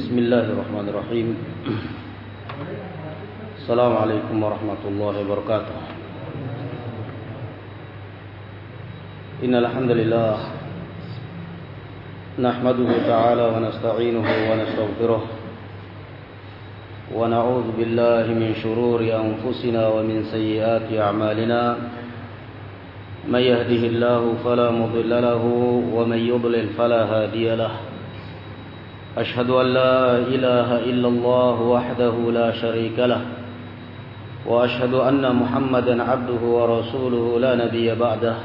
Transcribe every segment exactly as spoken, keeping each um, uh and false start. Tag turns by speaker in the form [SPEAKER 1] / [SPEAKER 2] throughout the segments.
[SPEAKER 1] Bismillahirrahmanirrahim. Assalamualaikum warahmatullahi wabarakatuh. Innal hamdalillah nahmaduhu ta'ala wa nasta'inuhu wa nastaghfiruh wa na'udzu billahi min shururi anfusina wa min sayyiati a'malina. May yahdihillahu fala mudilla lahu wa may yudlil fala hadiya lahu. أشهد أن لا إله إلا الله وحده لا شريك له وأشهد أن محمدا عبده ورسوله لا نبي بعده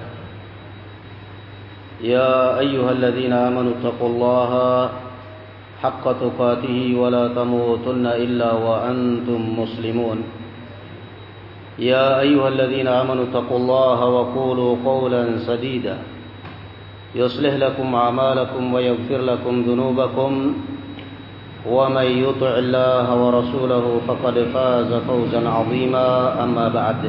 [SPEAKER 1] يا أيها الذين آمنوا اتقوا الله حق تقاته ولا تموتن إلا وأنتم مسلمون يا أيها الذين آمنوا اتقوا الله وقولوا قولا سديدا يصلح لكم أعمالكم ويغفر لكم ذنوبكم ومن يطع الله ورسوله فقد فاز فوزا عظيما أما بعد.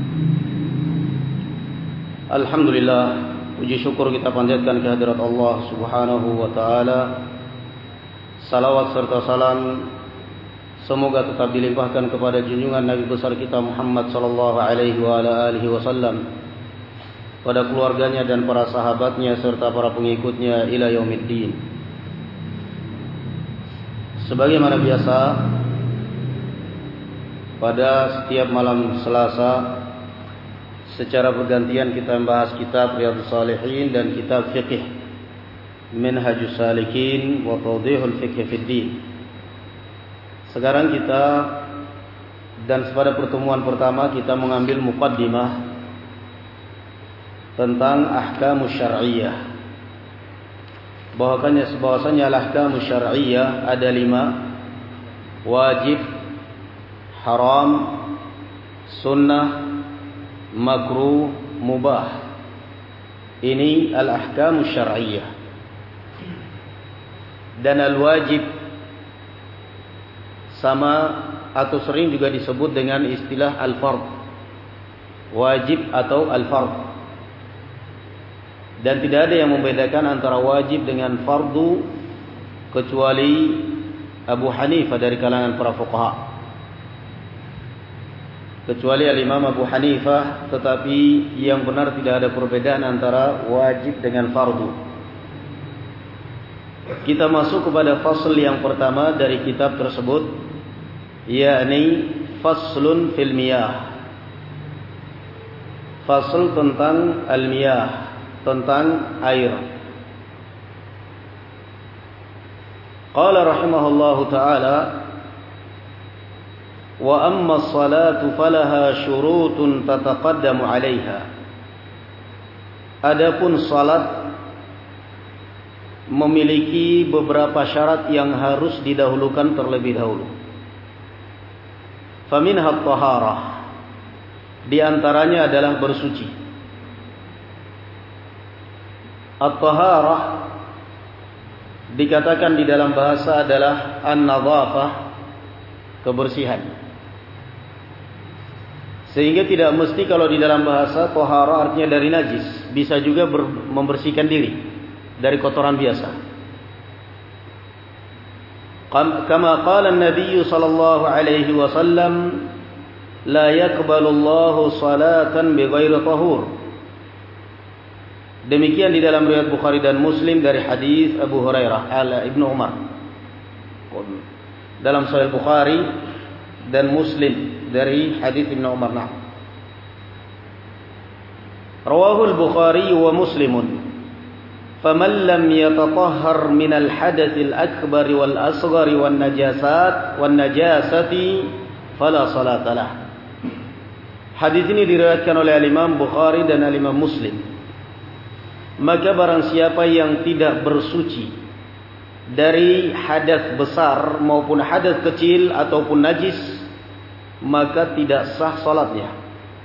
[SPEAKER 1] Alhamdulillah, puji syukur kita panjatkan kehadirat Allah Subhanahu wa taala. Salawat serta salam semoga tetap dilimpahkan kepada junjungan Nabi besar kita Muhammad sallallahu alaihi wa ala alihi wasallam, pada keluarganya dan para sahabatnya serta para pengikutnya ila yaumiddin. Sebagaimana biasa, pada setiap malam Selasa secara bergantian kita membahas kitab Riyadhus Shalihin dan kitab Fiqh Minhajus Salikin wa Tawdihul Fiqh fid Din. Sekarang kita dan pada pertemuan pertama kita mengambil muqaddimah tentang ahkamus syar'iyyah. Bahwasanya bahwasanya ahkamus syar'iyyah ada lima: wajib, haram, sunnah, makruh, mubah. Ini al-ahkamus syar'iyyah. Dan al-wajib sama atau sering juga disebut dengan istilah al-fard. Wajib atau al-fard. Dan tidak ada yang membedakan antara wajib dengan fardu kecuali Abu Hanifah dari kalangan para fuqaha. Kecuali al-Imam Abu Hanifah, tetapi yang benar tidak ada perbedaan antara wajib dengan fardu. Kita masuk kepada fasl yang pertama dari kitab tersebut, yakni faslun fil miyah. Fasl tentang al-miyah, tentang air. Qala rahimahullahu ta'ala, wa amma as-salatu falaha syurutun tataqaddamu 'alaiha. Adapun salat memiliki beberapa syarat yang harus didahulukan terlebih dahulu. Faminha at-taharah, di antaranya adalah bersuci. At-taharah dikatakan di dalam bahasa adalah an-nadhafah, kebersihan. Sehingga tidak mesti kalau di dalam bahasa taharah artinya dari najis, bisa juga membersihkan diri dari kotoran biasa. Kama qala an-nabiy sallallahu alaihi wasallam, la yaqbalu Allahu salatan bighairi tahur. Demikian di dalam riwayat Bukhari dan Muslim dari hadis Abu Hurairah ala Ibnu Umar. Dalam Sahih Bukhari dan Muslim dari hadis Ibnu Umar. Nah. Rawahul Bukhari wa Muslimun. Faman lam yatatahhar min al-hadath al-akbar wal asghar wan najasat wan najasati fala salata lah. Hadis ini diriwayatkan oleh Imam Bukhari dan Imam Muslim. Maka barang siapa yang tidak bersuci dari hadas besar maupun hadas kecil ataupun najis, maka tidak sah salatnya.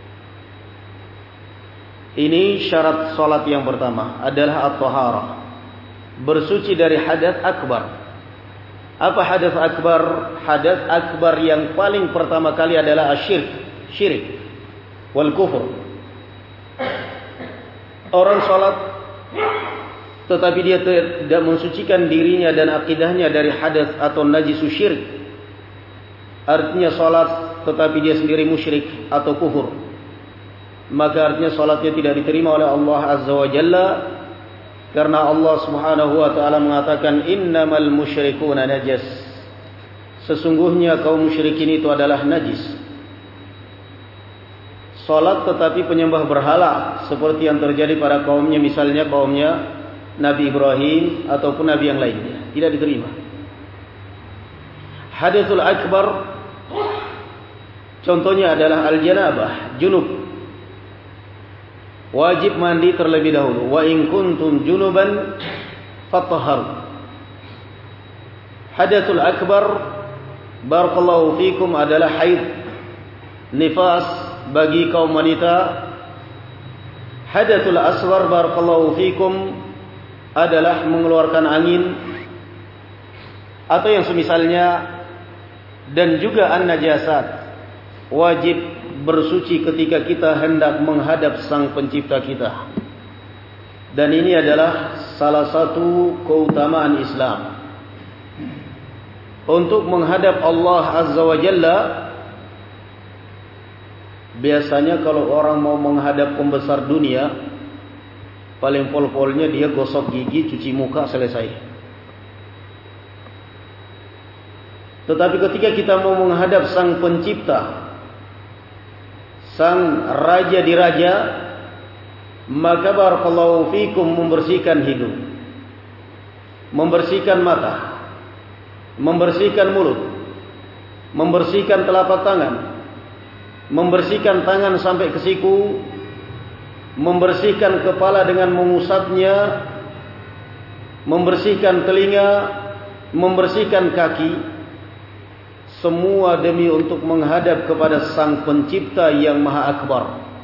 [SPEAKER 1] Ini syarat salat yang pertama adalah at-taharah, bersuci dari hadas akbar. Apa hadas akbar? Hadas akbar yang paling pertama kali adalah asyirk, syirik wal kufur. Orang salat tetapi dia tidak mensucikan dirinya dan akidahnya dari hadas atau najisu syirik, artinya salat tetapi dia sendiri musyrik atau kufur, maka artinya salatnya tidak diterima oleh Allah Azza wa Jalla, karena Allah Subhanahu wa taala mengatakan innamal musyrikuuna najas, sesungguhnya kaum musyrikin itu adalah najis. Salat tetapi penyembah berhala seperti yang terjadi pada kaumnya, misalnya kaumnya Nabi Ibrahim ataupun Nabi yang lainnya, tidak diterima. Hadathul akbar contohnya adalah al-janabah, junub. Wajib mandi terlebih dahulu. Wa in kuntum junuban fatahharu. Hadathul akbar barakallahu fikum adalah haid, nifas bagi kaum wanita. Hadathul asghar barakallahu fikum adalah mengeluarkan angin atau yang semisalnya, dan juga an-najasat, wajib bersuci ketika kita hendak menghadap Sang Pencipta kita. Dan ini adalah salah satu keutamaan Islam. Untuk menghadap Allah Azza wa Jalla, biasanya kalau orang mau menghadap pembesar dunia, paling pol-polnya dia gosok gigi, cuci muka, selesai. Tetapi ketika kita mau menghadap Sang Pencipta, Sang Raja di Raja, maka barakallahu fikum membersihkan hidung, membersihkan mata, membersihkan mulut, membersihkan telapak tangan, membersihkan tangan sampai ke siku, membersihkan kepala dengan mengusapnya, membersihkan telinga, membersihkan kaki, semua demi untuk menghadap kepada Sang Pencipta yang Maha Akbar.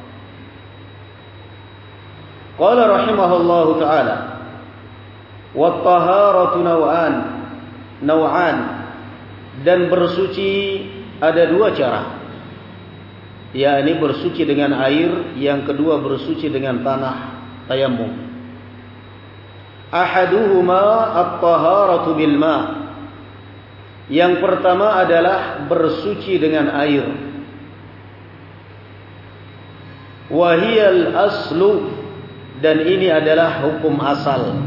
[SPEAKER 1] Qala rahimahullahu ta'ala, wat-taharatu naw'an, naw'an, dan bersuci ada dua cara, yakni bersuci dengan air, yang kedua bersuci dengan tanah, tayammum. Ahaduhuma at-taharatu bil ma', yang pertama adalah bersuci dengan air. Wahiyal aslu, dan ini adalah hukum asal.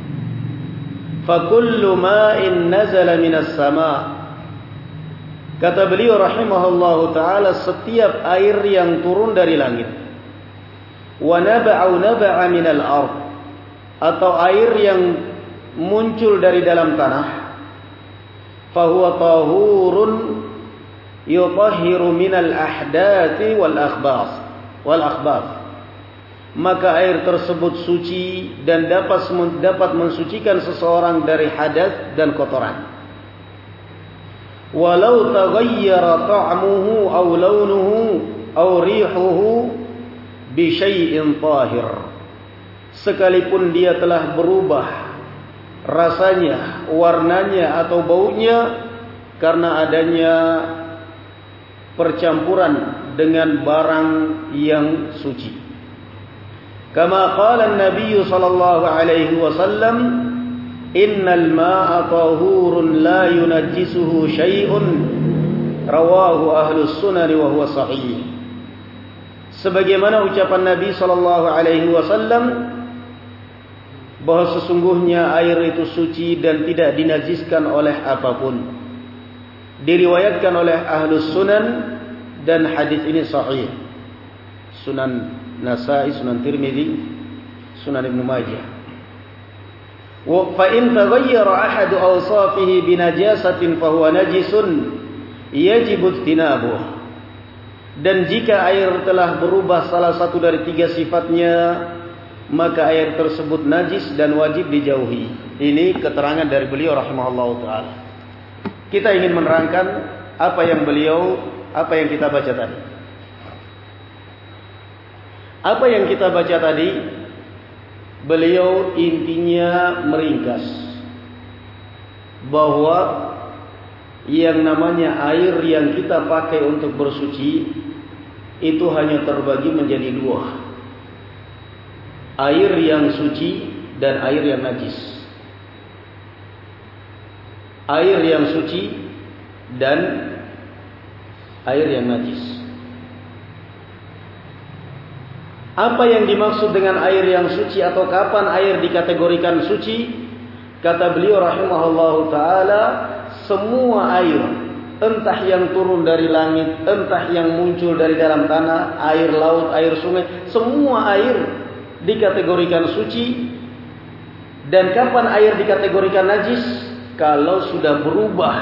[SPEAKER 1] Fakullu ma'in nazala minas sama', kata beliau rahimahullahu ta'ala, setiap air yang turun dari langit. Wa naba'u naba'a minal ard, atau air yang muncul dari dalam tanah. Fahuwa tahurun yutahhiru minal ahdathi wal akhbas wal akhbas, maka air tersebut suci dan dapat dapat mensucikan seseorang dari hadas dan kotoran. Walau taghayyara ta'muhu aw launuhu aw rihuhu bi syai'in tahir, sekalipun dia telah berubah rasanya, warnanya atau baunya karena adanya percampuran dengan barang yang suci. Kama qala an-nabiy sallallahu alaihi wasallam, innal ma'a tahurun la yunajjisuhu syai'un, rawahu ahlus sunan wa huwa sahih. Sebagaimana ucapan Nabi sallallahu alaihi wasallam bahwa sesungguhnya air itu suci dan tidak dinajiskan oleh apapun. Diriwayatkan oleh ahlus sunan dan hadis ini sahih. Sunan Nasai, Sunan Tirmidzi, Sunan Ibnu Majah. Wa fa in taghayyara ahadu awsafihi binajasatin fa huwa najisun yajibu ijtinabuh. Dan jika air telah berubah salah satu dari tiga sifatnya, maka air tersebut najis dan wajib dijauhi. Ini keterangan dari beliau rahimahullahu ta'ala. Kita ingin menerangkan apa yang beliau, apa yang kita baca tadi. Apa yang kita baca tadi, beliau intinya meringkas bahwa yang namanya air yang kita pakai untuk bersuci itu hanya terbagi menjadi dua. Air yang suci dan air yang najis. Air yang suci dan air yang najis. Apa yang dimaksud dengan air yang suci atau kapan air dikategorikan suci? Kata beliau rahimahullahu ta'ala, semua air, entah yang turun dari langit, entah yang muncul dari dalam tanah, air laut, air sungai, semua air dikategorikan suci. Dan kapan air dikategorikan najis? Kalau sudah berubah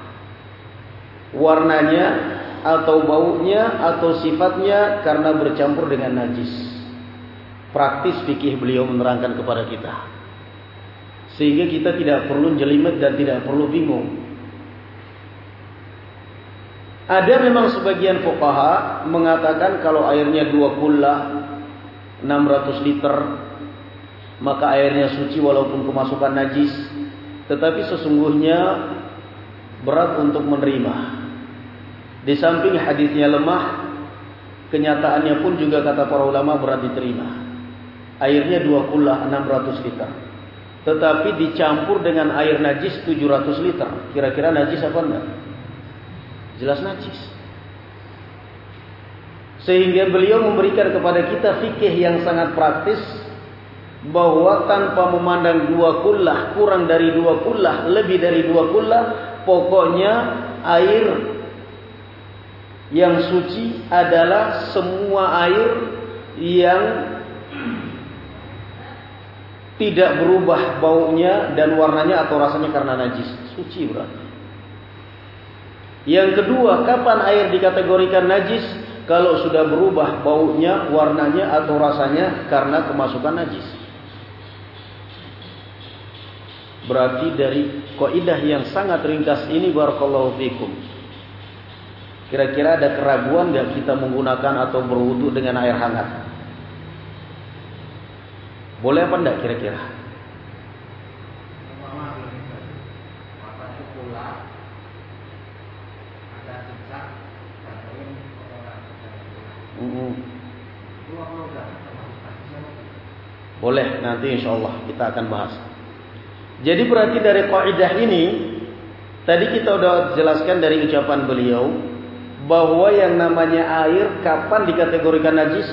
[SPEAKER 1] warnanya atau baunya atau sifatnya karena bercampur dengan najis. Praktis fikih beliau menerangkan kepada kita, sehingga kita tidak perlu jelimet dan tidak perlu bingung. Ada memang sebagian fuqaha mengatakan kalau airnya dua kullah enam ratus liter maka airnya suci walaupun kemasukan najis. Tetapi sesungguhnya berat untuk menerima. Di samping hadisnya lemah, kenyataannya pun juga kata para ulama berat diterima. Airnya dua kullah enam ratus liter. Tetapi dicampur dengan air najis tujuh ratus liter. Kira-kira najis apa enggak? Jelas najis. Sehingga beliau memberikan kepada kita fikih yang sangat praktis, bahwa tanpa memandang dua kullah, kurang dari dua kullah, lebih dari dua kullah, pokoknya air yang suci adalah semua air yang tidak berubah baunya dan warnanya atau rasanya karena najis. Suci berarti. Yang kedua, kapan air dikategorikan najis? Kalau sudah berubah baunya, warnanya atau rasanya karena kemasukan najis. Berarti dari kaidah yang sangat ringkas ini, barakallahu fikum, kira-kira ada keraguan enggak kita menggunakan atau berwudu dengan air hangat? Boleh apa enggak kira-kira? Mm-hmm. Boleh, nanti insyaallah kita akan bahas. Jadi berarti dari kaidah ini tadi kita sudah jelaskan dari ucapan beliau bahwa yang namanya air kapan dikategorikan najis?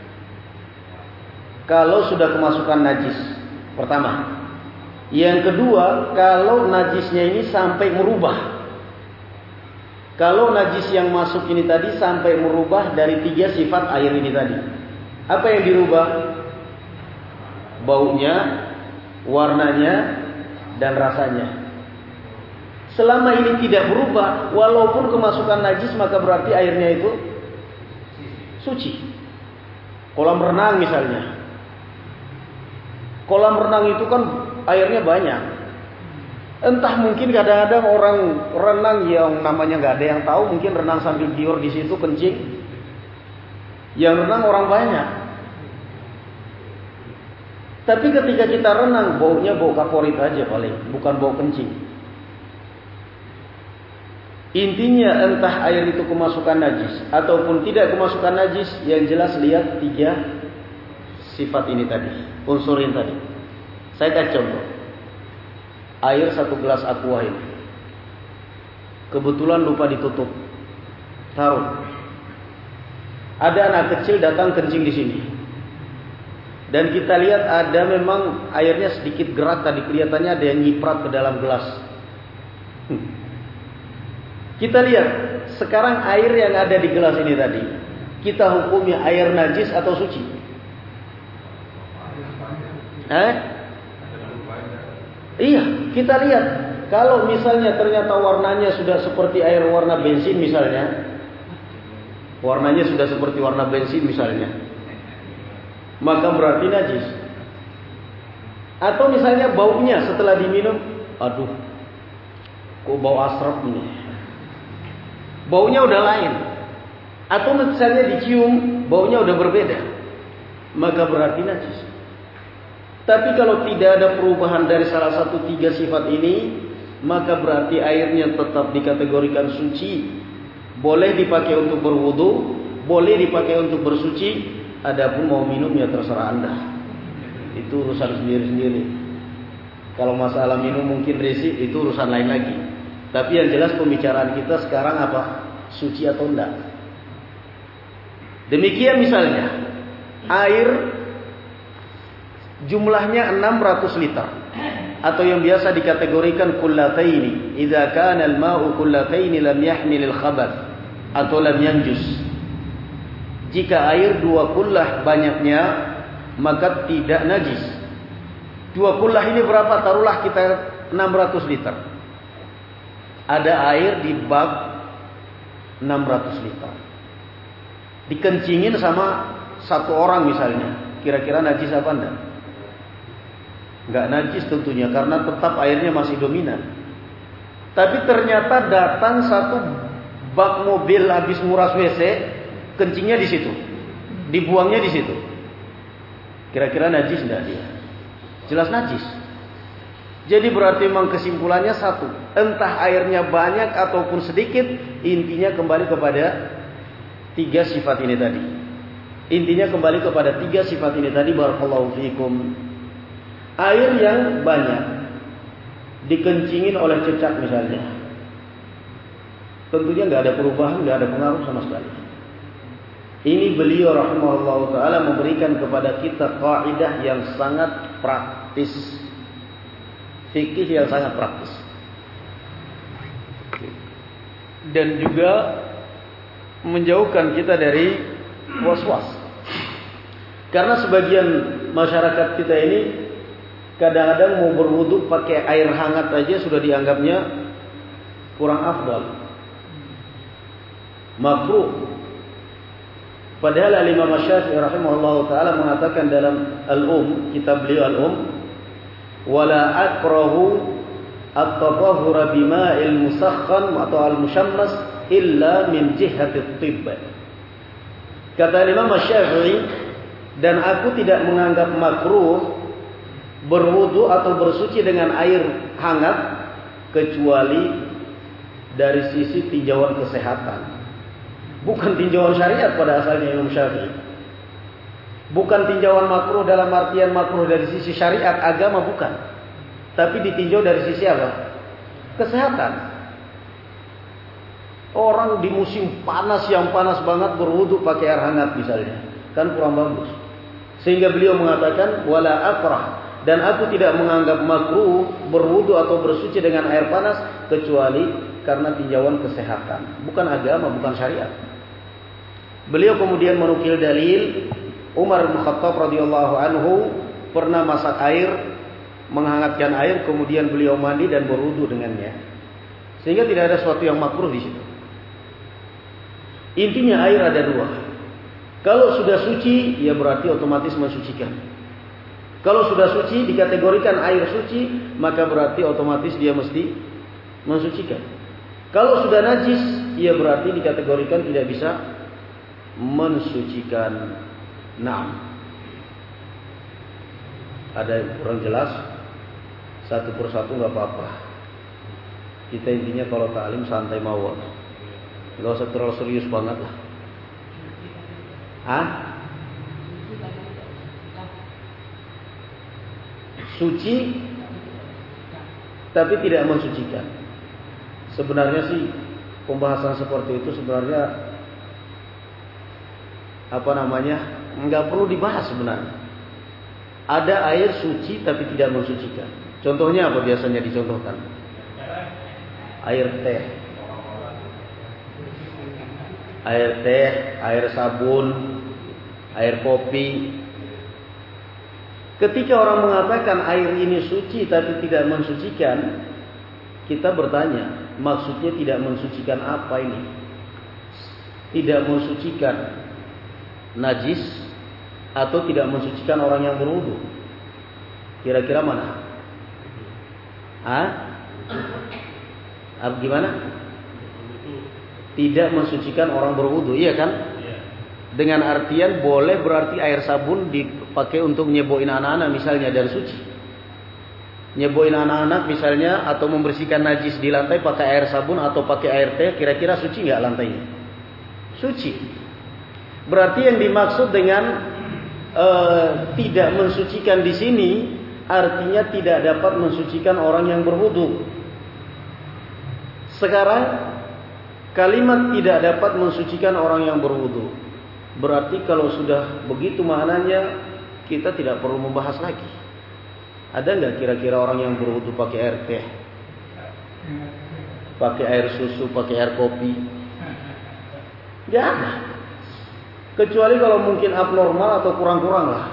[SPEAKER 1] Kalau sudah kemasukan najis. Pertama. Yang kedua, kalau najisnya ini sampai merubah. Kalau najis yang masuk ini tadi sampai merubah dari tiga sifat air ini tadi. Apa yang dirubah? Baunya, warnanya, dan rasanya. Selama ini tidak berubah, walaupun kemasukan najis, maka berarti airnya itu suci. Kolam renang misalnya. Kolam renang itu kan airnya banyak. Entah mungkin kadang-kadang orang renang yang namanya nggak ada yang tahu, mungkin renang sambil giur di situ kencing. Yang renang orang banyak. Tapi ketika kita renang, baunya bau kaporit aja paling, bukan bau kencing. Intinya entah air itu kemasukan najis ataupun tidak kemasukan najis, yang jelas lihat tiga sifat ini tadi, unsur ini tadi. Saya kasih contoh. Air satu gelas aqua ini, kebetulan lupa ditutup, taruh. Ada anak kecil datang kencing di sini. Dan kita lihat ada memang airnya sedikit gerak tadi, kelihatannya ada yang nyiprat ke dalam gelas. Hmm. Kita lihat sekarang air yang ada di gelas ini tadi, kita hukumnya air najis atau suci? Eh? Iya, kita lihat. Kalau misalnya ternyata warnanya sudah seperti air warna bensin misalnya, warnanya sudah seperti warna bensin misalnya, maka berarti najis. Atau misalnya baunya setelah diminum, aduh, kok bau asrap ini, baunya udah lain. Atau misalnya dicium, baunya udah berbeda, maka berarti najis. Tapi kalau tidak ada perubahan dari salah satu tiga sifat ini, maka berarti airnya tetap dikategorikan suci. Boleh dipakai untuk berwudu, boleh dipakai untuk bersuci. Adapun mau minum ya terserah Anda. itu urusan sendiri-sendiri. Kalau masalah minum mungkin resi, itu urusan lain lagi. Tapi yang jelas pembicaraan kita sekarang apa? Suci atau enggak. Demikian misalnya, air jumlahnya enam ratus liter. Atau yang biasa dikategorikan kullataini. Idza kana al-ma'u kullataini lam yahmil al-khabath. Atau lam yanjus. Jika air dua kullah banyaknya, maka tidak najis. Dua kullah ini berapa? Taruhlah kita enam ratus liter. Ada air di bak enam ratus liter. Dikencingin sama satu orang misalnya. Kira-kira najis apa enggak? Enggak najis tentunya, karena tetap airnya masih dominan. Tapi ternyata datang satu bak mobil habis nguras W C, kencingnya di situ. Dibuangnya di situ. Kira-kira najis enggak dia? Jelas najis. Jadi berarti memang kesimpulannya satu, entah airnya banyak ataupun sedikit, intinya kembali kepada tiga sifat ini tadi. Intinya kembali kepada tiga sifat ini tadi. Barakallahu fiikum. Air yang banyak dikencingin oleh cecak misalnya, tentunya nggak ada perubahan, nggak ada pengaruh sama sekali. Ini beliau rahimahullah ta'ala memberikan kepada kita kaidah yang sangat praktis. Fikih yang sangat praktis. Dan juga menjauhkan kita dari was-was. Karena sebagian masyarakat kita ini kadang-kadang mau berwudu pakai air hangat aja sudah dianggapnya kurang afdal. Makruh. Padahal Imam Syafi'i rahimahullah ta'ala mengatakan dalam Al-Um, kitab beliau Al-Um, wala akrahu at-tatahhura bima'il musakhan atau al-mushammas illa min jihati at-tibb. Kata Imam Syafi'i, dan aku tidak menganggap makruh berwudu atau bersuci dengan air hangat kecuali dari sisi tinjauan kesehatan. Bukan tinjauan syariat pada asalnya Imam Syafi'i. Bukan tinjauan makruh dalam artian makruh dari sisi syariat agama, bukan. Tapi ditinjau dari sisi apa? Kesehatan. Orang di musim panas yang panas banget berwudu pakai air hangat misalnya, kan kurang bagus. Sehingga beliau mengatakan wala akrah, dan aku tidak menganggap makruh berwudu atau bersuci dengan air panas kecuali karena tinjauan kesehatan, bukan agama, bukan syariat. Beliau kemudian menukil dalil Umar bin Khattab radhiyallahu anhu pernah masak air, menghangatkan air, kemudian beliau mandi dan berwudu dengannya. Sehingga tidak ada sesuatu yang makruh di situ. Intinya air ada dua. Kalau sudah suci, ya berarti otomatis mensucikan. Kalau sudah suci dikategorikan air suci, maka berarti otomatis dia mesti mensucikan. Kalau sudah najis, ya berarti dikategorikan tidak bisa mensucikan. Naam. Ada yang kurang jelas? Satu persatu nggak apa-apa. Kita intinya kalau ta'lim santai mawon. Nggak usah terlalu serius banget lah. Hah? Suci tapi tidak mensucikan. Sebenarnya sih pembahasan seperti itu sebenarnya apa namanya nggak perlu dibahas sebenarnya. Ada air suci tapi tidak mensucikan. Contohnya apa biasanya dicontohkan? Air teh, air teh, air sabun, air kopi. Ketika orang mengatakan air ini suci tapi tidak mensucikan, kita bertanya, maksudnya tidak mensucikan apa ini? Tidak mensucikan najis atau tidak mensucikan orang yang berwudu? Kira-kira mana? Hah? Apa gimana? Tidak mensucikan orang berwudu, iya kan? Dengan artian boleh berarti air sabun dipakai untuk nyeboin anak-anak misalnya dan suci. Nyeboin anak-anak misalnya atau membersihkan najis di lantai pakai air sabun atau pakai air teh, kira-kira suci nggak lantainya? Suci. Berarti yang dimaksud dengan uh, tidak mensucikan di sini artinya tidak dapat mensucikan orang yang berwudu. Sekarang kalimat tidak dapat mensucikan orang yang berwudu, berarti kalau sudah begitu maknanya kita tidak perlu membahas lagi. Ada nggak kira-kira orang yang berwudu pakai air teh, pakai air susu, pakai air kopi? Nggak ada. Kecuali kalau mungkin abnormal atau kurang-kurang lah.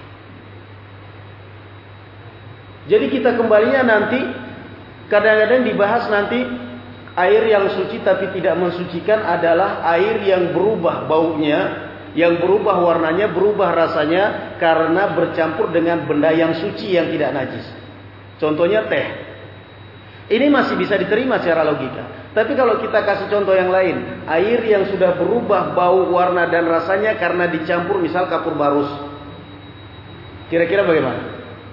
[SPEAKER 1] Jadi kita kembalinya nanti kadang-kadang dibahas nanti air yang suci tapi tidak mensucikan adalah air yang berubah baunya, yang berubah warnanya, berubah rasanya karena bercampur dengan benda yang suci yang tidak najis. Contohnya teh. Ini masih bisa diterima secara logika. Tapi kalau kita kasih contoh yang lain, air yang sudah berubah bau, warna dan rasanya karena dicampur misal kapur barus. Kira-kira bagaimana?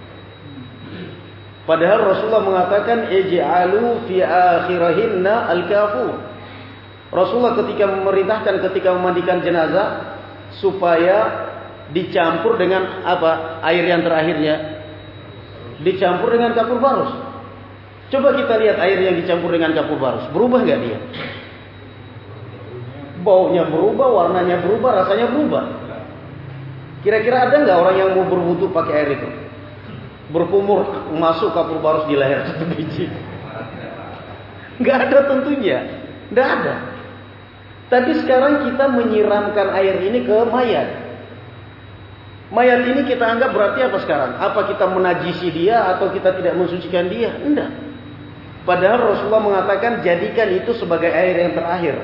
[SPEAKER 1] Padahal Rasulullah mengatakan ij'alu fi akhirahinna al-kafur. Rasulullah ketika memerintahkan ketika memandikan jenazah supaya dicampur dengan apa? Air yang terakhirnya dicampur dengan kapur barus. Coba kita lihat air yang dicampur dengan kapur barus, berubah enggak dia? Baunya berubah, warnanya berubah, rasanya berubah. Kira-kira ada enggak orang yang mau berwudu pakai air itu? Berkumur masuk kapur barus di leher satu biji. Nggak ada tentunya, nggak ada. Tapi sekarang kita menyiramkan air ini ke mayat. Mayat ini kita anggap berarti apa sekarang? Apa kita menajisi dia atau kita tidak mensucikan dia? Enggak. Padahal Rasulullah mengatakan jadikan itu sebagai air yang terakhir.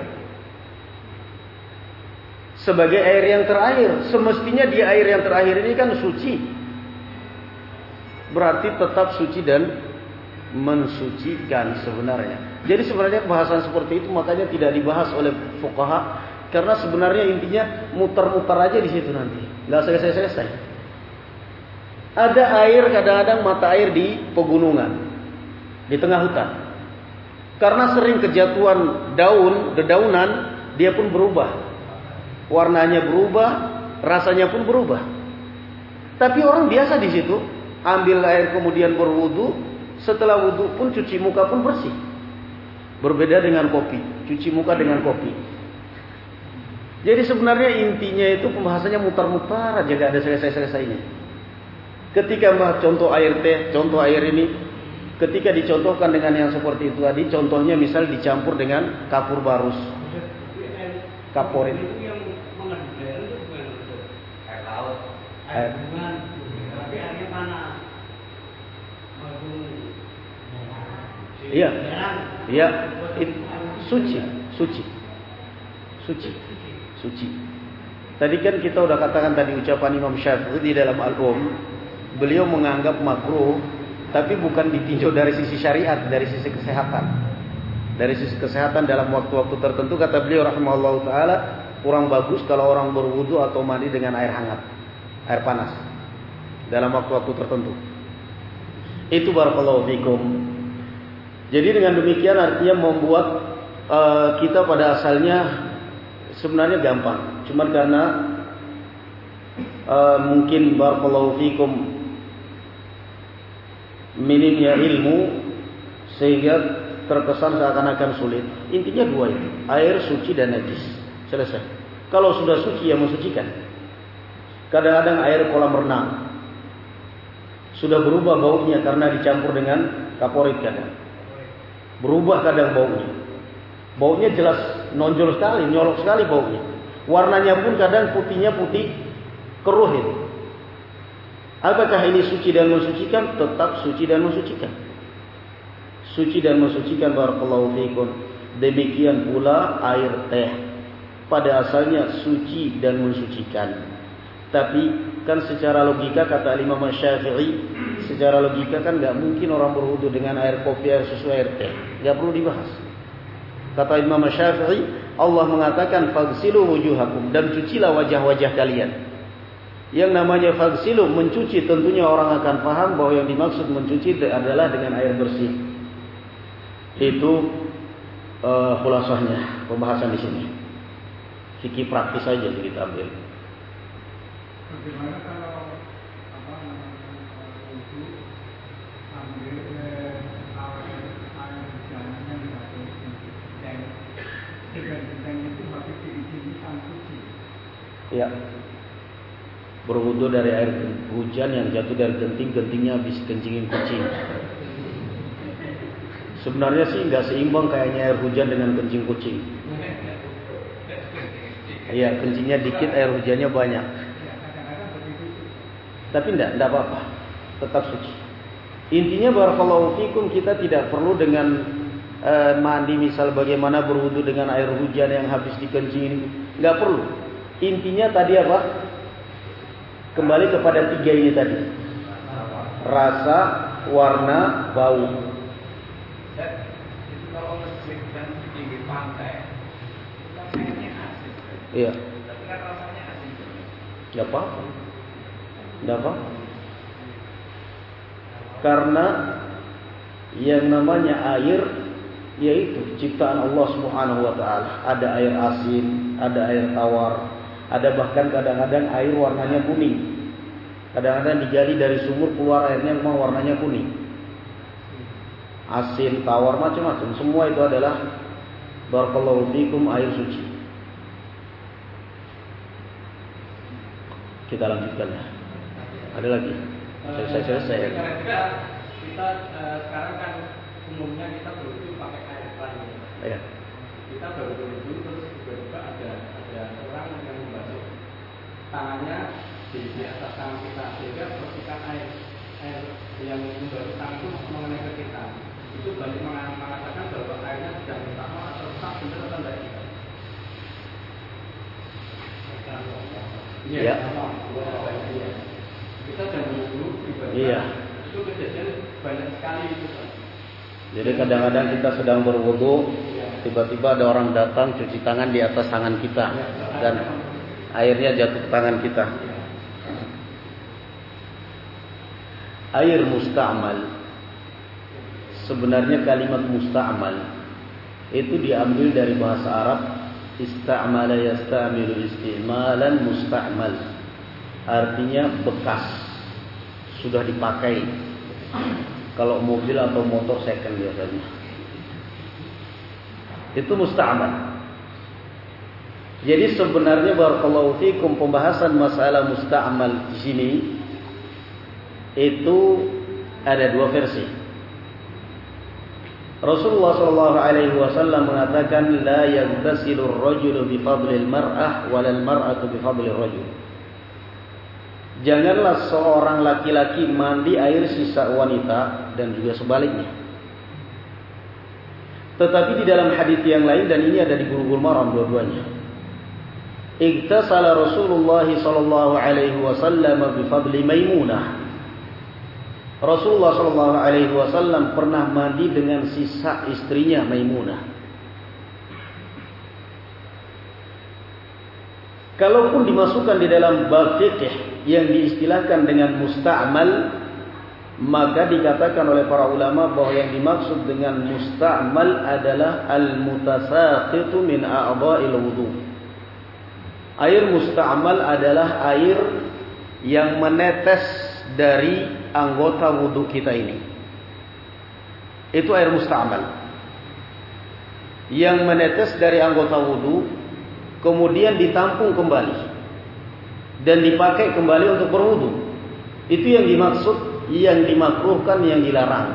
[SPEAKER 1] Sebagai air yang terakhir. Semestinya di air yang terakhir ini kan suci. Berarti tetap suci dan mensucikan sebenarnya. Jadi sebenarnya bahasan seperti itu makanya tidak dibahas oleh fuqaha karena sebenarnya intinya muter-muter aja di situ nanti, nggak selesai-selesai. Ada air kadang-kadang mata air di pegunungan, di tengah hutan. Karena sering kejatuhan daun, dedaunan, dia pun berubah. Warnanya berubah, rasanya pun berubah. Tapi orang biasa di situ ambil air kemudian berwudu, setelah wudu pun cuci muka pun bersih. Berbeda dengan kopi, cuci muka dengan kopi. Jadi sebenarnya intinya itu pembahasannya mutar-mutar aja, gak ada selesai-selesainya. Ketika contoh air teh, contoh air ini, ketika dicontohkan dengan yang seperti itu tadi, contohnya misal dicampur dengan kapur barus, kaporit, air laut, air Iya, iya, suci, suci, suci, suci. Tadi kan kita udah katakan tadi ucapan Imam Syafi'i di dalam Al-Um, beliau menganggap makruh, tapi bukan ditinjau dari sisi syariat, dari sisi kesehatan. Dari sisi kesehatan dalam waktu-waktu tertentu kata beliau rahimahullah taala kurang bagus kalau orang berwudu atau mandi dengan air hangat, air panas dalam waktu-waktu tertentu. Itu barakallahu fikum. Jadi dengan demikian artinya membuat uh, kita pada asalnya sebenarnya gampang. Cuma karena uh, mungkin barakallahu fikum minimnya ilmu sehingga terkesan seakan-akan sulit. Intinya dua itu, air suci dan najis. Selesai. Kalau sudah suci ya mensucikan. Kadang-kadang air kolam renang sudah berubah baunya karena dicampur dengan kaporit kadang. Berubah kadang baunya. Baunya jelas nonjol sekali, nyolok sekali baunya. Warnanya pun kadang putihnya putih keruh itu. Apakah ini suci dan mensucikan? Tetap suci dan mensucikan. Suci dan mensucikan barakallahu fikum. Demikian pula air teh. Pada asalnya suci dan mensucikan. Tapi kan secara logika kata Imam Syafi'i, secara logika kan nggak mungkin orang berwudu dengan air kopi, air susu, air teh. Nggak perlu dibahas. Kata Imam Syafi'i, Allah mengatakan faghsilu wujuhakum, dan cucilah wajah-wajah kalian. Yang namanya faghsilu, mencuci, tentunya orang akan paham bahwa yang dimaksud mencuci adalah dengan air bersih. Itu uh, khulasahnya pembahasan di sini. Fikih praktis saja kita ambil.
[SPEAKER 2] Bagaimana kalau apa namanya wudu ambil air air hujan yang jatuh di genteng, dengan genteng itu habis diizinkan suci.
[SPEAKER 1] Ya. Berwudu dari air hujan yang jatuh dari genting, gentingnya habis kencingin kucing. Sebenarnya sih nggak seimbang kayaknya air hujan dengan kencing kucing. Iya, kencingnya dikit, air hujannya banyak. Tapi enggak, enggak apa-apa. Tetap suci. Intinya barakallahu fikum, kita tidak perlu dengan uh, mandi misal bagaimana berwudu dengan air hujan yang habis dikencingin. Enggak perlu. Intinya tadi apa? Kembali kepada tiga ini tadi. Rasa, warna, bau.
[SPEAKER 2] Itu kalau masjid dan pinggir pantai, rasanya asin.
[SPEAKER 1] Iya.
[SPEAKER 2] Tapi kan rasanya asin.
[SPEAKER 1] Enggak apa-apa. Enggak apa? Karena yang namanya air yaitu ciptaan Allah Subhanahu wa taala. Ada air asin, ada air tawar, ada bahkan kadang-kadang air warnanya kuning. Kadang-kadang digali dari sumur keluar airnya memang warnanya kuning. Asin, tawar, macam-macam. Semua itu adalah barakallahu fikum air suci. Kita lanjutkan ya. Ada lagi? Selesai selesai.
[SPEAKER 2] Kira-kira kita uh, sekarang kan umumnya kita berwudu pakai air lain.
[SPEAKER 1] Ya.
[SPEAKER 2] Kita baru berwudu terus tiba-tiba ada ada orang yang membasuh tangannya di, di atas tangan kita sehingga percikan air air yang membasuh tangan itu mengenai ke kita. Itu banyak mengatakan bahwa airnya sudah bertahap atau rusak, benar atau tidak?
[SPEAKER 1] Iya.
[SPEAKER 2] Kita sudah berwudu tiba-tiba.
[SPEAKER 1] Iya.
[SPEAKER 2] Itu kejadian banyak sekali itu.
[SPEAKER 1] Jadi kadang-kadang kita sedang berwudu, tiba-tiba ada orang datang cuci tangan di atas tangan kita dan airnya jatuh ke tangan kita. Air musta'mal. Sebenarnya kalimat musta'mal itu diambil dari bahasa Arab ista'mala yasta'milu isti'malan musta'mal. Artinya bekas, sudah dipakai. Kalau mobil atau motor second biasanya. Itu musta'mal. Jadi sebenarnya barakallahu fikum pembahasan masalah musta'mal di sini itu ada dua versi. Rasulullah sallallahu alaihi wasallam mengatakan la yaghtasilu ar-rajulu bi fadli al-mar'ah wa la al-mar'atu bi fadli ar-rajul. Janganlah seorang laki-laki mandi air sisa wanita dan juga sebaliknya. Tetapi di dalam hadis yang lain, dan ini ada di Bulughul Maram dua-duanya. Igtasala Rasulullah sallallahu alaihi wasallam bi fadli Maimunah. Rasulullah sallallahu alaihi wasallam pernah mandi dengan sisa istrinya Maimunah. Kalaupun dimasukkan di dalam bab fiqh yang diistilahkan dengan musta'mal, maka dikatakan oleh para ulama bahwa yang dimaksud dengan musta'mal adalah al-mutasaqitu min a'dha'il wudu. Air musta'mal adalah air yang menetes dari anggota wudu kita ini. Itu air musta'mal. Yang menetes dari anggota wudu kemudian ditampung kembali dan dipakai kembali untuk berwudu. Itu yang dimaksud, yang dimakruhkan, yang dilarang.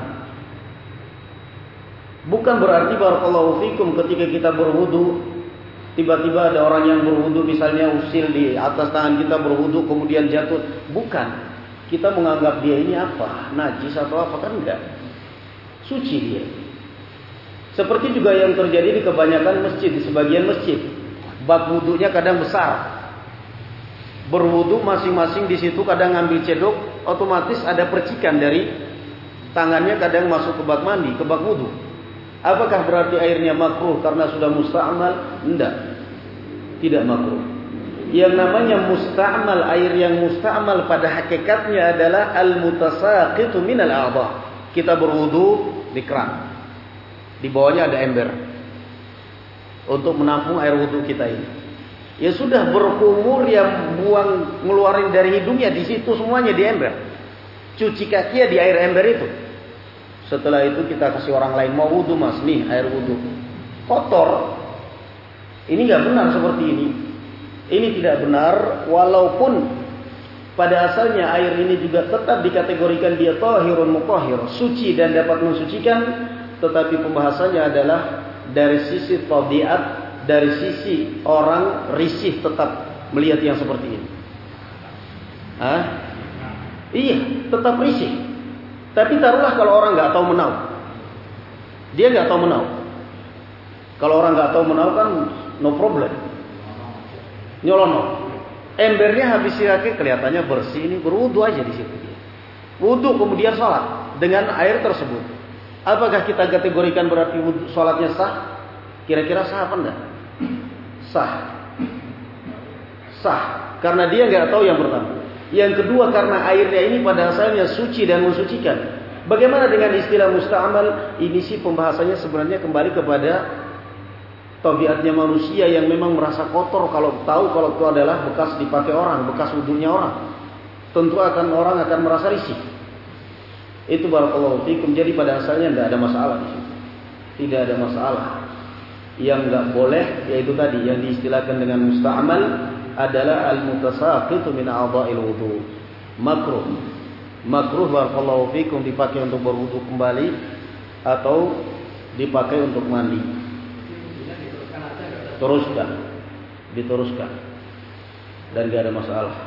[SPEAKER 1] Bukan berarti barakallahu fikum ketika kita berwudu tiba-tiba ada orang yang berwudu misalnya usil di atas tangan kita berwudu kemudian jatuh. Bukan. Kita menganggap dia ini apa? Najis atau apa? Kan enggak. Suci dia. Seperti juga yang terjadi di kebanyakan masjid, di sebagian masjid. Bak wudunya kadang besar. Berwudu masing-masing di situ kadang ngambil cedok, otomatis ada percikan dari tangannya kadang masuk ke bak mandi, ke bak wudu. Apakah berarti airnya makruh karena sudah musta'mal? Tidak. Tidak makruh. Yang namanya musta'mal, air yang musta'mal pada hakikatnya adalah al-mutasaqitu minal a'dha. Kita berwudu di keran. Di bawahnya ada ember untuk menampung air wudu kita ini. Ya sudah berkumur, yang buang ngeluarin dari hidungnya di situ semuanya di ember. Cuci kaki ya di air ember itu. Setelah itu kita kasih orang lain, mau wudu mas, nih air wudu. Kotor. Ini nggak benar seperti ini. Ini tidak benar, walaupun pada asalnya air ini juga tetap dikategorikan dia tahirun mutahhir, suci dan dapat mensucikan, tetapi pembahasannya adalah dari sisi tabiat, dari sisi orang risih tetap melihat yang seperti ini. Hah? Iya, tetap risih. Tapi taruhlah kalau orang nggak tahu menau, dia nggak tahu menau. Kalau orang nggak tahu menau kan no problem, nyolono. Embernya habis kaki kelihatannya bersih, ini berwudu aja di situ dia. Wudu kemudian sholat dengan air tersebut. Apakah kita kategorikan berarti wudu, sholatnya sah? Kira-kira sah apa enggak? Sah. Sah. Karena dia nggak tahu yang pertama. Yang kedua karena airnya ini pada asalnya suci dan mensucikan. Bagaimana dengan istilah musta'mal? Ini sih pembahasannya sebenarnya kembali kepada tabiatnya manusia yang memang merasa kotor kalau tahu kalau itu adalah bekas dipakai orang, bekas wudunya orang. Tentu akan orang akan merasa risih. Itu barakallahu fikum. Jadi pada asalnya tidak ada masalah di situ. Tidak ada masalah. Yang nggak boleh yaitu tadi yang diistilahkan dengan musta'mal adalah al-mutasaqitu min a'dha'il wudu. Makruh. Makruh barakallahu fikum dipakai untuk berwudu kembali atau dipakai untuk mandi. Teruskan, diteruskan, dan gak ada masalah.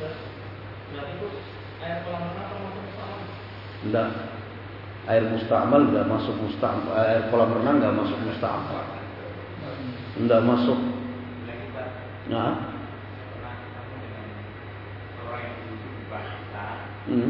[SPEAKER 1] Enggak, air musta'mal enggak masuk musta'mal, air kolam renang enggak masuk musta'mal, enggak masuk. Nah, hmm.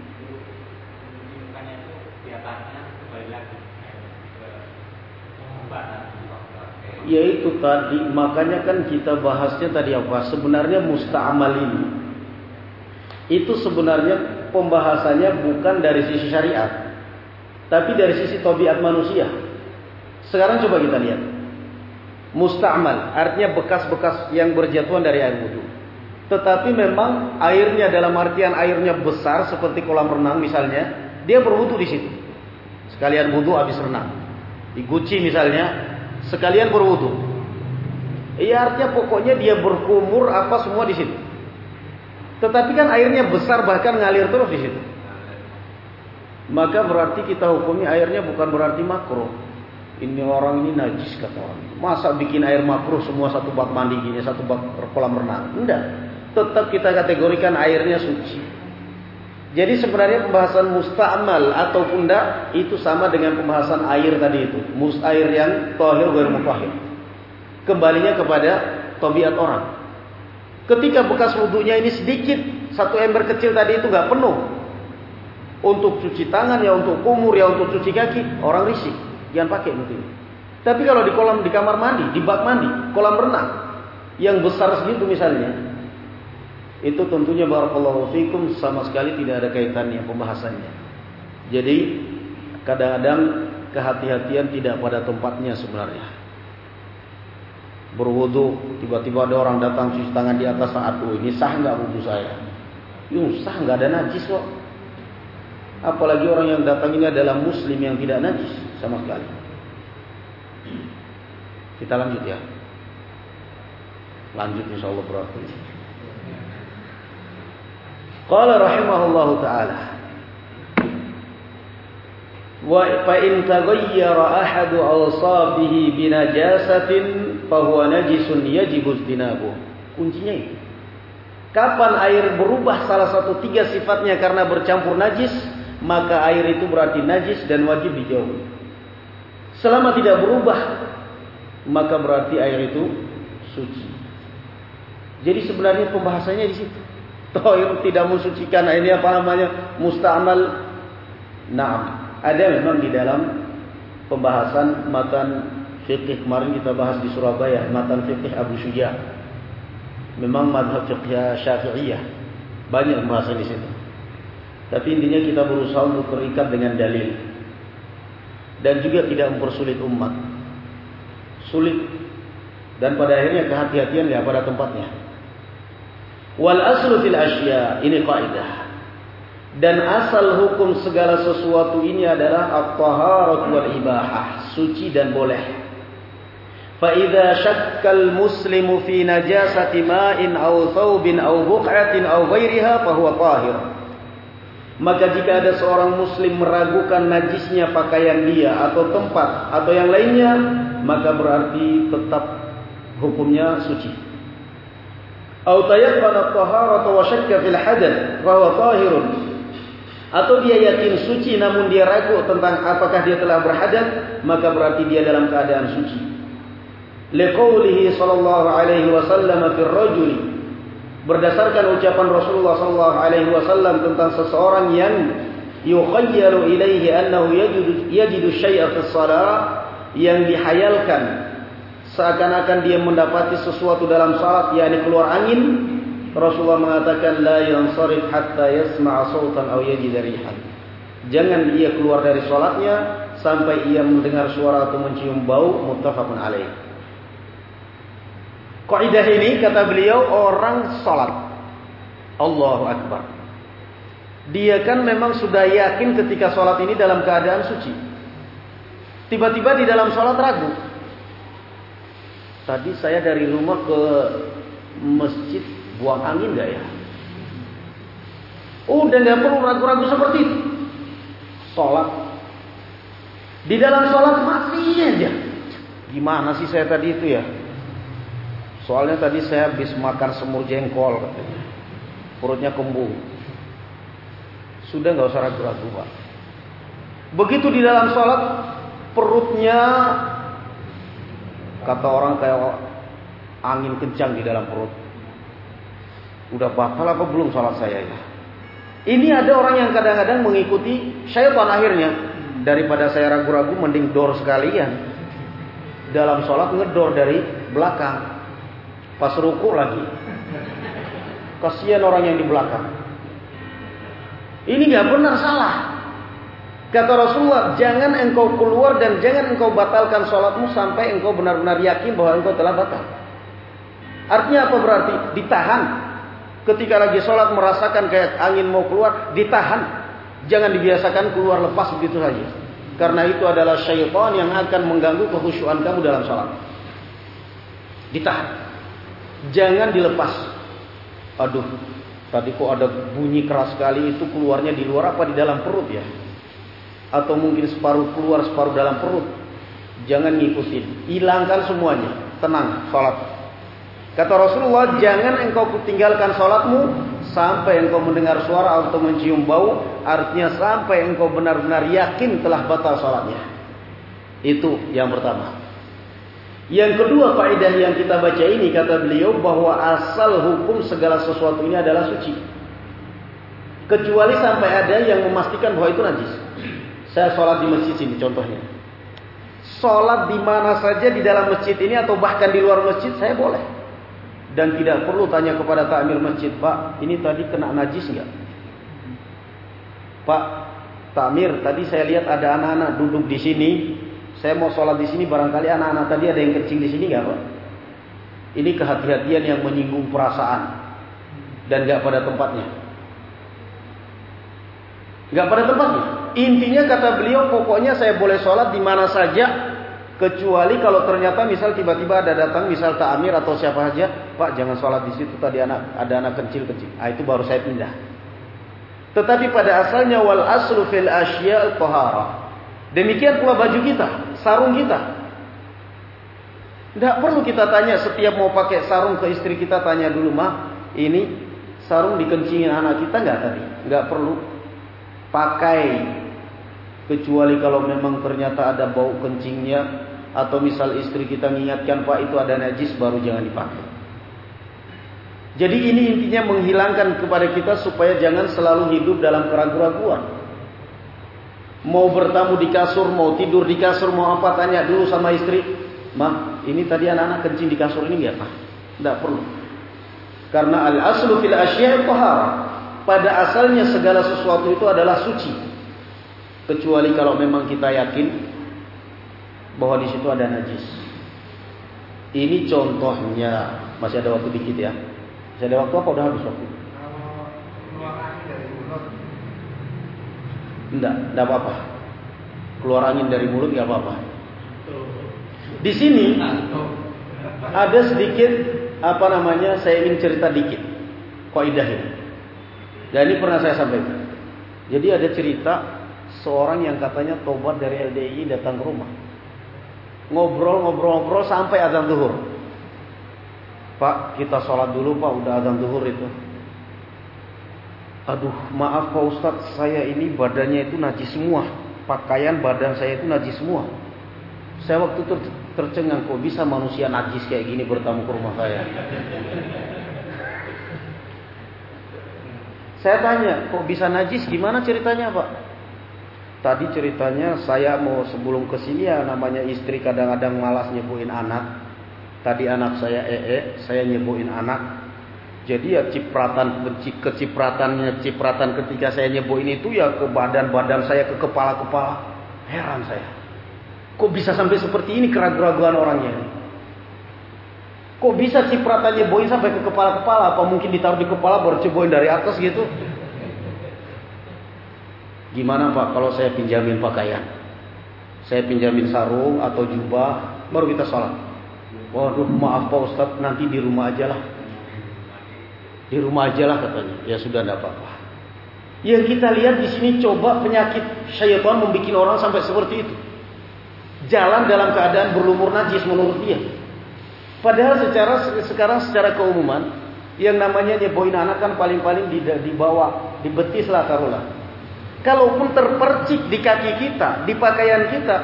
[SPEAKER 1] Yaitu tadi, makanya kan kita bahasnya tadi apa? Sebenarnya musta'mal ini itu sebenarnya pembahasannya bukan dari sisi syariat, tapi dari sisi tabiat manusia. Sekarang coba kita lihat. Musta'mal artinya bekas-bekas yang berjatuhan dari air wudu. Tetapi memang airnya dalam artian airnya besar seperti kolam renang misalnya, dia berwudu di situ. Sekalian wudu habis renang. Di Guci misalnya, sekalian berwudu. Iya, artinya pokoknya dia berkumur apa semua di situ. Tetapi kan airnya besar bahkan ngalir terus di situ. Maka berarti kita hukumi airnya bukan berarti makruh. Ini orang ini najis kata orang. Masa bikin air makruh semua satu bak mandi gini, satu bak kolam renang? Enggak. Tetap kita kategorikan airnya suci. Jadi sebenarnya pembahasan musta'mal ataupun enggak itu sama dengan pembahasan air tadi itu. Mus air yang tahir ghairu mutahhir. Kembalinya kepada tabiat orang. Ketika bekas wudunya ini sedikit, satu ember kecil tadi itu enggak penuh. Untuk cuci tangan ya, untuk kumur ya, untuk cuci kaki, orang risih. Jangan pakai mungkin. Tapi kalau di kolam, di kamar mandi, di bak mandi, kolam renang yang besar segitu misalnya, itu tentunya barakallahu fikum sama sekali tidak ada kaitannya pembahasannya. Jadi kadang-kadang kehati-hatian tidak pada tempatnya sebenarnya. Berwudu, tiba-tiba ada orang datang cuci tangan di atas saat itu, ini sah nggak wudu saya? Yuk sah, nggak ada najis kok. Apalagi orang yang datang ini adalah muslim yang tidak najis sama sekali. Kita lanjut ya. Lanjut insyaallah berarti. Qala rahimahullahu ta'ala. Wa fa in taghayyara ahadu awsabihi binajasatin fa huwa najisun yajibu istinabu. Kuncinya itu. Kapan air berubah salah satu tiga sifatnya karena bercampur najis, maka air itu berarti najis dan wajib dijauhi. Selama tidak berubah, maka berarti air itu suci. Jadi sebenarnya pembahasannya di situ. Tahir tidak mensucikan, ini apa namanya? Musta'mal. Naam, ada memang di dalam pembahasan matan fikih kemarin kita bahas di Surabaya, matan fikih Abu Syuja. Memang mazhab fikih Syafi'iyah. Banyak pembahasan di situ. Tapi intinya kita berusaha untuk terikat dengan dalil. Dan juga tidak mempersulit umat. Sulit Dan pada akhirnya kehati-hatian enggak pada tempatnya. Wal aslu fil asya, ini kaidah. Dan asal hukum segala sesuatu ini adalah at-taharat wal ibahah, suci dan boleh. Fa idza syakka al-muslimu fi najasati ma'in aw thawbin aw buq'atin aw ghairiha fa huwa tahir. Maka jika ada seorang muslim meragukan najisnya pakaian dia atau tempat atau yang lainnya, maka berarti tetap hukumnya suci. Aw tayaqqana at-taharata wa syakka fil hadath fa huwa tahirun. Atau dia yakin suci namun dia ragu tentang apakah dia telah berhadas, maka berarti dia dalam keadaan suci. Liqaulihi sallallahu alaihi wasallam fil rajuli, berdasarkan ucapan Rasulullah sallallahu alaihi wasallam tentang seseorang yang yukhayyalu ilaihi annahu yajidu yajidu syai'a fi shalah, yang dihayalkan seakan-akan dia mendapati sesuatu dalam salat, yakni keluar angin. Rasulullah mengatakan la yansarif hatta yasma'a sautan aw yajida rihan. Jangan ia keluar dari salatnya sampai ia mendengar suara atau mencium bau. Muttafaqun alaih. Kaidah ini kata beliau, orang salat Allahu Akbar, dia kan memang sudah yakin ketika salat ini dalam keadaan suci. Tiba-tiba di dalam salat ragu. Tadi saya dari rumah ke masjid buang angin enggak ya? Udah enggak perlu ragu-ragu seperti itu. Salat. Di dalam salat masih aja. Gimana sih saya tadi itu ya? Soalnya tadi saya habis makan semur jengkol katanya. Perutnya kembung. Sudah enggak usah ragu-ragu, Pak. Begitu di dalam salat perutnya, kata orang kayak angin kencang di dalam perut. Udah batal apa belum salat saya ya? Ini ada orang yang kadang-kadang mengikuti syaitan akhirnya. Daripada saya ragu-ragu mending dor sekalian. Dalam salat ngedor dari belakang. Pas ruku lagi. Kasihan orang yang di belakang. Ini gak benar, salah. Kata Rasulullah, jangan engkau keluar dan jangan engkau batalkan salatmu sampai engkau benar-benar yakin bahwa engkau telah batal. Artinya apa berarti? Ditahan. Ketika lagi sholat merasakan kayak angin mau keluar, ditahan. Jangan dibiasakan keluar lepas begitu saja. Karena itu adalah syaitan yang akan mengganggu kekhusyuan kamu dalam sholat. Ditahan. Jangan dilepas. Aduh, tadi kok ada bunyi keras sekali, itu keluarnya di luar apa di dalam perut ya? Atau mungkin separuh keluar, separuh dalam perut. Jangan ngikutin. Hilangkan semuanya. Tenang, sholat. Kata Rasulullah, jangan engkau tinggalkan sholatmu sampai engkau mendengar suara atau mencium bau. Artinya sampai engkau benar-benar yakin telah batal sholatnya. Itu yang pertama. Yang kedua, faedah yang kita baca ini, kata beliau, bahwa asal hukum segala sesuatu ini adalah suci. Kecuali sampai ada yang memastikan bahwa itu najis. Saya sholat di masjid sini contohnya. Sholat di mana saja di dalam masjid ini atau bahkan di luar masjid saya boleh. Dan tidak perlu tanya kepada takmir masjid, Pak, ini tadi kena najis enggak? Pak, takmir, tadi saya lihat ada anak-anak duduk di sini. Saya mau sholat di sini, barangkali anak-anak tadi ada yang kencing di sini enggak, Pak? Ini kehati-hatian yang menyinggung perasaan dan enggak pada tempatnya. Enggak pada tempatnya. Intinya kata beliau, pokoknya saya boleh sholat di mana saja. Kecuali kalau ternyata misal tiba-tiba ada datang misal takmir atau siapa saja, Pak jangan sholat di situ tadi anak ada anak kecil-kecil. Ah itu baru saya pindah. Tetapi pada asalnya wal aslu fil asya' tahara. Demikian pula baju kita, sarung kita. Tidak perlu kita tanya setiap mau pakai sarung ke istri kita tanya dulu, mah ini sarung dikencingin anak kita nggak tadi? Nggak perlu. Pakai. Kecuali kalau memang ternyata ada bau kencingnya, atau misal istri kita mengingatkan, Pak itu ada najis, baru jangan dipakai. Jadi ini intinya menghilangkan kepada kita supaya jangan selalu hidup dalam keraguan-raguan. Mau bertamu di kasur, mau tidur di kasur, mau apa, tanya dulu sama istri, Mah ini tadi anak-anak kencing di kasur ini nggak? Tidak perlu. Karena al-aslu fil asya' tahara. Pada asalnya segala sesuatu itu adalah suci. Kecuali kalau memang kita yakin bahwa di situ ada najis. Ini contohnya. Masih ada waktu dikit ya. Masih ada waktu apa udah habis waktu?
[SPEAKER 3] Kalau keluar angin dari mulut.
[SPEAKER 1] Enggak, enggak apa-apa. Keluar angin dari mulut enggak apa-apa. Di sini ada sedikit apa namanya, saya ingin cerita dikit kaidah ini. Dan ini pernah saya sampaikan. Jadi ada cerita seorang yang katanya tobat dari L D I datang ke rumah. Ngobrol-ngobrol-ngobrol sampai azan zuhur. Pak, kita sholat dulu Pak, udah azan zuhur itu. Aduh, maaf Pak Ustadz, saya ini badannya itu najis semua. Pakaian badan saya itu najis semua. Saya waktu itu tercengang, kok bisa manusia najis kayak gini bertamu ke rumah saya. Saya tanya, kok bisa najis? Gimana ceritanya Pak? Tadi ceritanya saya mau sebelum kesini ya, namanya istri kadang-kadang malas nyeboin anak. Tadi anak saya ee, saya nyeboin anak. Jadi ya cipratan, kecipratannya cipratan ketika saya nyeboin itu ya ke badan-badan saya, ke kepala-kepala. Heran saya. Kok bisa sampai seperti ini keraguan-keraguan orangnya ini? Kok bisa cipratan nyeboin sampai ke kepala-kepala? Apa mungkin ditaruh di kepala baru ceboin dari atas gitu? Gimana Pak kalau saya pinjamin pakaian? Saya pinjamin sarung atau jubah, baru kita sholat. Waduh, maaf Pak Ustadz, nanti di rumah aja lah. Di rumah aja lah katanya. Ya sudah, tidak apa-apa. Yang kita lihat di sini, coba penyakit syaitan membuat orang sampai seperti itu. Jalan dalam keadaan berlumur najis menurut dia. Padahal secara sekarang secara keumuman, yang namanya nyeboin anak kan paling-paling di, di bawah, di betis lah taruhlah. Kalaupun terpercik di kaki kita, di pakaian kita,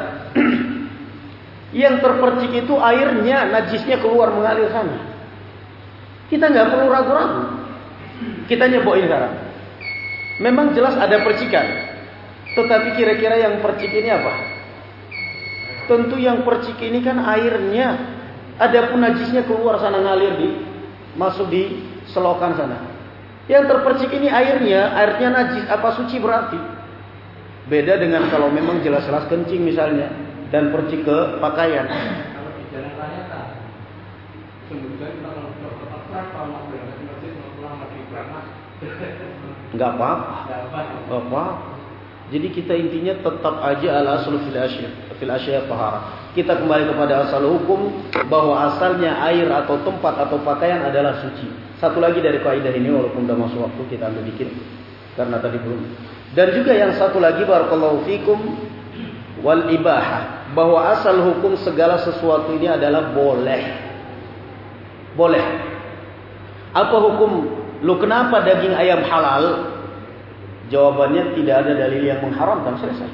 [SPEAKER 1] yang terpercik itu airnya, najisnya keluar mengalir sana. Kita nggak perlu ragu-ragu. Kita nyeboin sekarang. Memang jelas ada percikan. Tetapi kira-kira yang percik ini apa? Tentu yang percik ini kan airnya. Adapun najisnya keluar sana ngalir di, masuk di selokan sana. Yang terpercik ini airnya, airnya najis, apa suci berarti? Beda dengan kalau memang jelas-jelas kencing misalnya dan percik ke pakaian.
[SPEAKER 2] Kalau di jalan raya kan, kemudian kalau berperan kalau mau berangkat ke masjid mau pulang lagi berangkat.
[SPEAKER 1] Enggak apa-apa. Enggak apa-apa. Jadi kita intinya tetap aja ala asal fil asya, fil asya tahara. Kita kembali kepada asal hukum bahwa asalnya air atau tempat atau pakaian adalah suci. Satu lagi dari kaidah ini walaupun sudah masuk waktu kita ambil dikit karena tadi belum. Dan juga yang satu lagi barakallahu fikum wal ibahah, bahwa asal hukum segala sesuatu ini adalah boleh. Boleh. Apa hukum? Lu kenapa daging ayam halal? Jawabannya tidak ada dalil yang mengharamkan, selesai.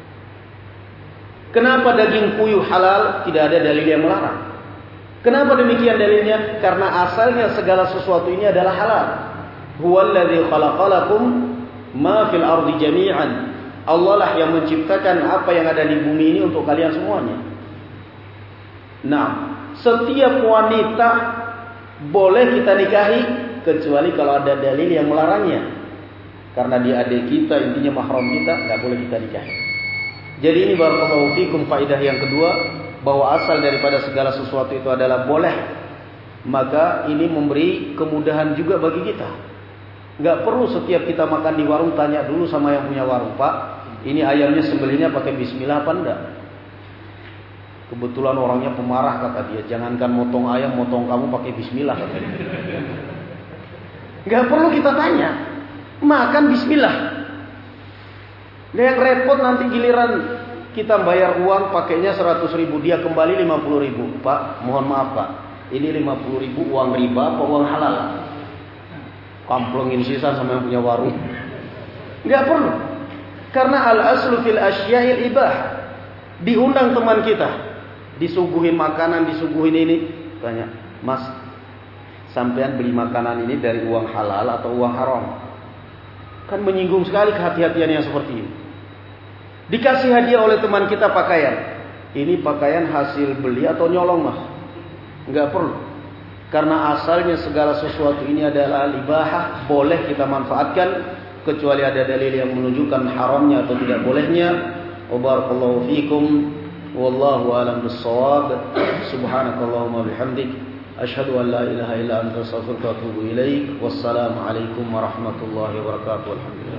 [SPEAKER 1] Kenapa daging puyuh halal? Tidak ada dalil yang melarang. Kenapa demikian dalilnya? Karena asalnya segala sesuatu ini adalah halal. Huwallazi khalaqalakum ma fil ardi jami'an. Allah lah yang menciptakan apa yang ada di bumi ini untuk kalian semuanya. Nah, setiap wanita boleh kita nikahi kecuali kalau ada dalil yang melarangnya. Karena dia adik kita, intinya mahram kita, tidak boleh kita nikahi. Jadi ini barakallahu fikum faedah yang kedua, bahwa asal daripada segala sesuatu itu adalah boleh. Maka ini memberi kemudahan juga bagi kita. Nggak perlu setiap kita makan di warung tanya dulu sama yang punya warung, Pak, ini ayamnya sembelihnya pakai bismillah apa enggak? Kebetulan orangnya pemarah kata dia, jangankan motong ayam, motong kamu pakai bismillah kata dia. Nggak perlu kita tanya. Makan bismillah. Nah, yang repot nanti giliran kita bayar uang pakainya seratus ribu, dia kembali lima puluh ribu. Pak, mohon maaf Pak, ini lima puluh ribu uang riba apa uang halal? Kamplongin sisa sama yang punya warung. Nggak perlu. Karena al-aslu fil asya'il ibah. Diundang teman kita, disuguhin makanan, disuguhin ini, tanya, Mas, sampean beli makanan ini dari uang halal atau uang haram? Kan menyinggung sekali kehati-hatian yang seperti ini. Dikasih hadiah oleh teman kita pakaian. Ini pakaian hasil beli atau nyolong Mas? Enggak perlu. Karena asalnya segala sesuatu ini adalah ibahah, boleh kita manfaatkan kecuali ada dalil yang menunjukkan haramnya atau tidak bolehnya. Wa barakallahu fikum. wallahu a'lam bissawab. Subhanakallahumma bihamdik asyhadu an la ilaha illa anta astaghfiruka wa atubu ilaik. Wassalamu alaikum warahmatullahi wabarakatuh. Alhamdulillah.